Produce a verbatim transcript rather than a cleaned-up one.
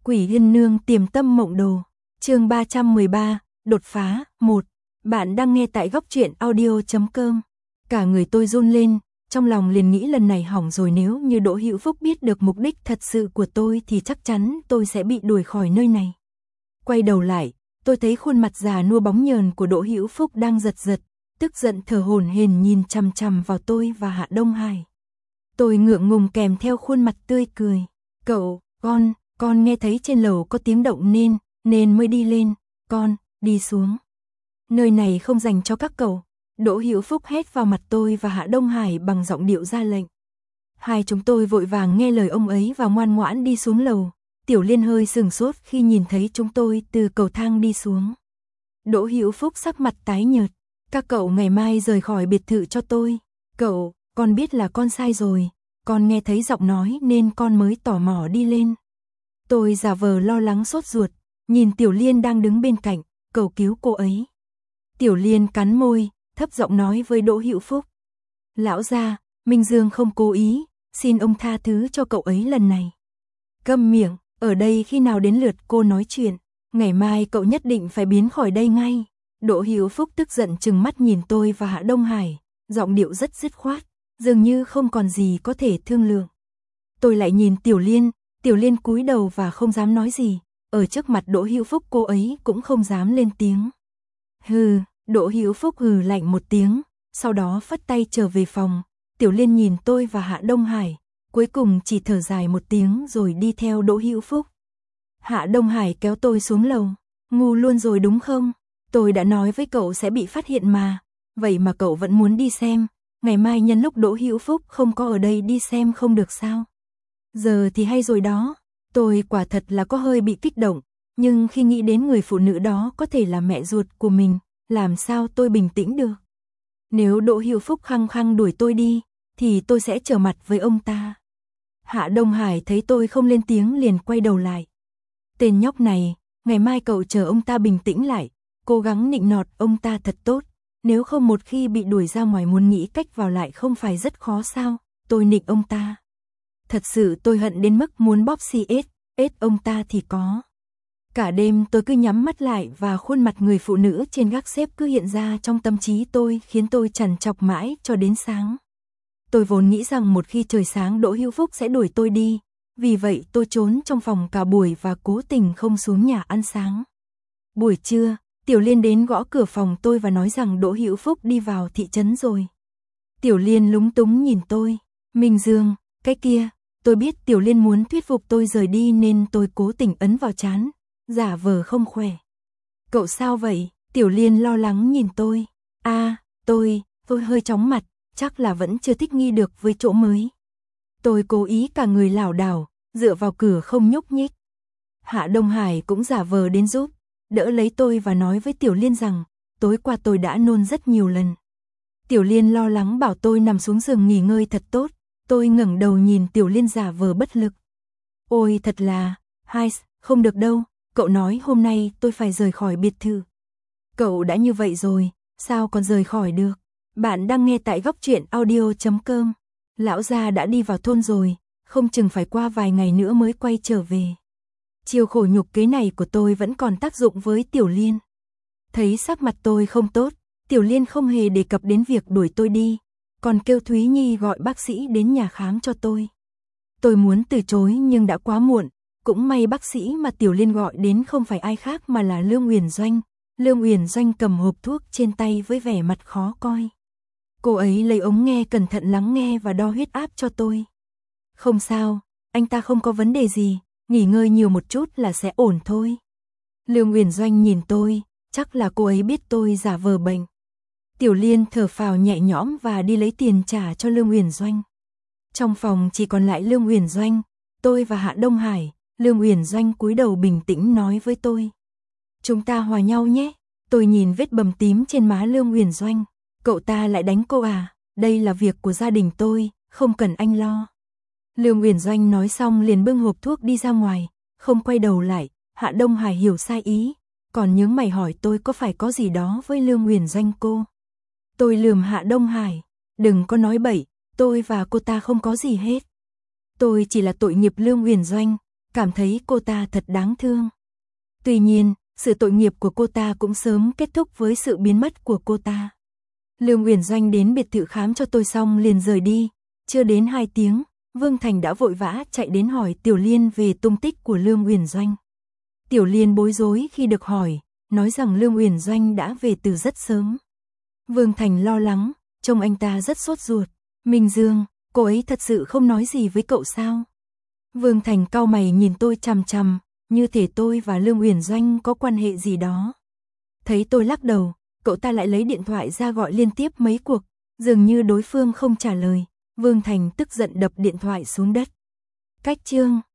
Quỷ Yên Nương Tiềm Tâm Mộng Đồ, chương ba trăm mười ba, đột phá, một. Bạn đang nghe tại góc truyện audio chấm com. Cả người tôi run lên, trong lòng liền nghĩ lần này hỏng rồi, nếu như Đỗ Hữu Phúc biết được mục đích thật sự của tôi thì chắc chắn tôi sẽ bị đuổi khỏi nơi này. Quay đầu lại, tôi thấy khuôn mặt già nua bóng nhờn của Đỗ Hữu Phúc đang giật giật, tức giận thở hổn hển nhìn chằm chằm vào tôi và Hạ Đông Hải. Tôi ngượng ngùng kèm theo khuôn mặt tươi cười. Cậu, con, con nghe thấy trên lầu có tiếng động nên, nên mới đi lên, con, đi xuống. Nơi này không dành cho các cậu. Đỗ Hữu Phúc hét vào mặt tôi và Hạ Đông Hải bằng giọng điệu ra lệnh. Hai chúng tôi vội vàng nghe lời ông ấy và ngoan ngoãn đi xuống lầu. Tiểu Liên hơi sừng sốt khi nhìn thấy chúng tôi từ cầu thang đi xuống. Đỗ Hữu Phúc sắc mặt tái nhợt. Các cậu ngày mai rời khỏi biệt thự cho tôi. Cậu, con biết là con sai rồi. Con nghe thấy giọng nói nên con mới tò mò đi lên. Tôi giả vờ lo lắng sốt ruột, nhìn Tiểu Liên đang đứng bên cạnh, cầu cứu cô ấy. Tiểu Liên cắn môi, thấp giọng nói với Đỗ Hữu Phúc. Lão gia, Minh Dương không cố ý, xin ông tha thứ cho cậu ấy lần này. Câm miệng, ở đây khi nào đến lượt cô nói chuyện, ngày mai cậu nhất định phải biến khỏi đây ngay. Đỗ Hữu Phúc tức giận trừng mắt nhìn tôi và Hạ Đông Hải, giọng điệu rất dứt khoát, dường như không còn gì có thể thương lượng. Tôi lại nhìn Tiểu Liên, Tiểu Liên cúi đầu và không dám nói gì, ở trước mặt Đỗ Hữu Phúc cô ấy cũng không dám lên tiếng. Hừ, Đỗ Hữu Phúc hừ lạnh một tiếng, sau đó phất tay trở về phòng. Tiểu Liên nhìn tôi và Hạ Đông Hải, cuối cùng chỉ thở dài một tiếng rồi đi theo Đỗ Hữu Phúc. Hạ Đông Hải kéo tôi xuống lầu. Ngu luôn rồi đúng không? Tôi đã nói với cậu sẽ bị phát hiện mà, vậy mà cậu vẫn muốn đi xem. Ngày mai nhân lúc Đỗ Hữu Phúc không có ở đây đi xem không được sao? Giờ thì hay rồi đó. Tôi quả thật là có hơi bị kích động, nhưng khi nghĩ đến người phụ nữ đó có thể là mẹ ruột của mình, làm sao tôi bình tĩnh được? Nếu Đỗ Hữu Phúc khăng khăng đuổi tôi đi, thì tôi sẽ trở mặt với ông ta. Hạ Đông Hải thấy tôi không lên tiếng liền quay đầu lại. Tên nhóc này, ngày mai cậu chờ ông ta bình tĩnh lại, cố gắng nịnh nọt ông ta thật tốt. Nếu không một khi bị đuổi ra ngoài muốn nghĩ cách vào lại không phải rất khó sao? Tôi nịnh ông ta. Thật sự tôi hận đến mức muốn bóp xì ết, ết ông ta thì có. Cả đêm tôi cứ nhắm mắt lại và khuôn mặt người phụ nữ trên gác xếp cứ hiện ra trong tâm trí tôi, khiến tôi trằn trọc mãi cho đến sáng. Tôi vốn nghĩ rằng một khi trời sáng Đỗ Hữu Phúc sẽ đuổi tôi đi, vì vậy tôi trốn trong phòng cả buổi và cố tình không xuống nhà ăn sáng. Buổi trưa, Tiểu Liên đến gõ cửa phòng tôi và nói rằng Đỗ Hữu Phúc đi vào thị trấn rồi. Tiểu Liên lúng túng nhìn tôi. Minh Dương, cái kia, tôi biết Tiểu Liên muốn thuyết phục tôi rời đi nên tôi cố tình ấn vào trán, giả vờ không khỏe. Cậu sao vậy? Tiểu Liên lo lắng nhìn tôi. A, à, tôi, tôi hơi chóng mặt, chắc là vẫn chưa thích nghi được với chỗ mới. Tôi cố ý cả người lảo đảo, dựa vào cửa không nhúc nhích. Hạ Đông Hải cũng giả vờ đến giúp, đỡ lấy tôi và nói với Tiểu Liên rằng, tối qua tôi đã nôn rất nhiều lần. Tiểu Liên lo lắng bảo tôi nằm xuống giường nghỉ ngơi thật tốt, tôi ngẩng đầu nhìn Tiểu Liên giả vờ bất lực. Ôi thật là, hai, không được đâu, cậu nói hôm nay tôi phải rời khỏi biệt thự. Cậu đã như vậy rồi, sao còn rời khỏi được? Bạn đang nghe tại góc truyện audio chấm com. Lão gia đã đi vào thôn rồi, không chừng phải qua vài ngày nữa mới quay trở về. Chiêu khổ nhục kế này của tôi vẫn còn tác dụng với Tiểu Liên. Thấy sắc mặt tôi không tốt, Tiểu Liên không hề đề cập đến việc đuổi tôi đi, còn kêu Thúy Nhi gọi bác sĩ đến nhà khám cho tôi. Tôi muốn từ chối nhưng đã quá muộn, cũng may bác sĩ mà Tiểu Liên gọi đến không phải ai khác mà là Lương Uyển Doanh. Lương Uyển Doanh cầm hộp thuốc trên tay với vẻ mặt khó coi. Cô ấy lấy ống nghe cẩn thận lắng nghe và đo huyết áp cho tôi. Không sao, anh ta không có vấn đề gì, nghỉ ngơi nhiều một chút là sẽ ổn thôi. Lương Uyển Doanh nhìn tôi, chắc là cô ấy biết tôi giả vờ bệnh. Tiểu Liên thở phào nhẹ nhõm và đi lấy tiền trả cho Lương Uyển Doanh. Trong phòng chỉ còn lại Lương Uyển Doanh, tôi và Hạ Đông Hải. Lương Uyển Doanh cúi đầu bình tĩnh nói với tôi. Chúng ta hòa nhau nhé. Tôi nhìn vết bầm tím trên má Lương Uyển Doanh. Cậu ta lại đánh cô à? Đây là việc của gia đình tôi, không cần anh lo. Lương Uyển Doanh nói xong liền bưng hộp thuốc đi ra ngoài, không quay đầu lại. Hạ Đông Hải hiểu sai ý, còn nhướng mày hỏi tôi có phải có gì đó với Lương Uyển Doanh cô. Tôi lườm Hạ Đông Hải, đừng có nói bậy, tôi và cô ta không có gì hết. Tôi chỉ là tội nghiệp Lương Uyển Doanh, cảm thấy cô ta thật đáng thương. Tuy nhiên, sự tội nghiệp của cô ta cũng sớm kết thúc với sự biến mất của cô ta. Lương Uyển Doanh đến biệt thự khám cho tôi xong liền rời đi, chưa đến hai tiếng, Vương Thành đã vội vã chạy đến hỏi Tiểu Liên về tung tích của Lương Uyển Doanh. Tiểu Liên bối rối khi được hỏi, nói rằng Lương Uyển Doanh đã về từ rất sớm. Vương Thành lo lắng, trông anh ta rất sốt ruột. Minh Dương, cô ấy thật sự không nói gì với cậu sao? Vương Thành cau mày nhìn tôi chằm chằm, như thể tôi và Lương Uyển Doanh có quan hệ gì đó. Thấy tôi lắc đầu, cậu ta lại lấy điện thoại ra gọi liên tiếp mấy cuộc, dường như đối phương không trả lời. Vương Thành tức giận đập điện thoại xuống đất. Cách chương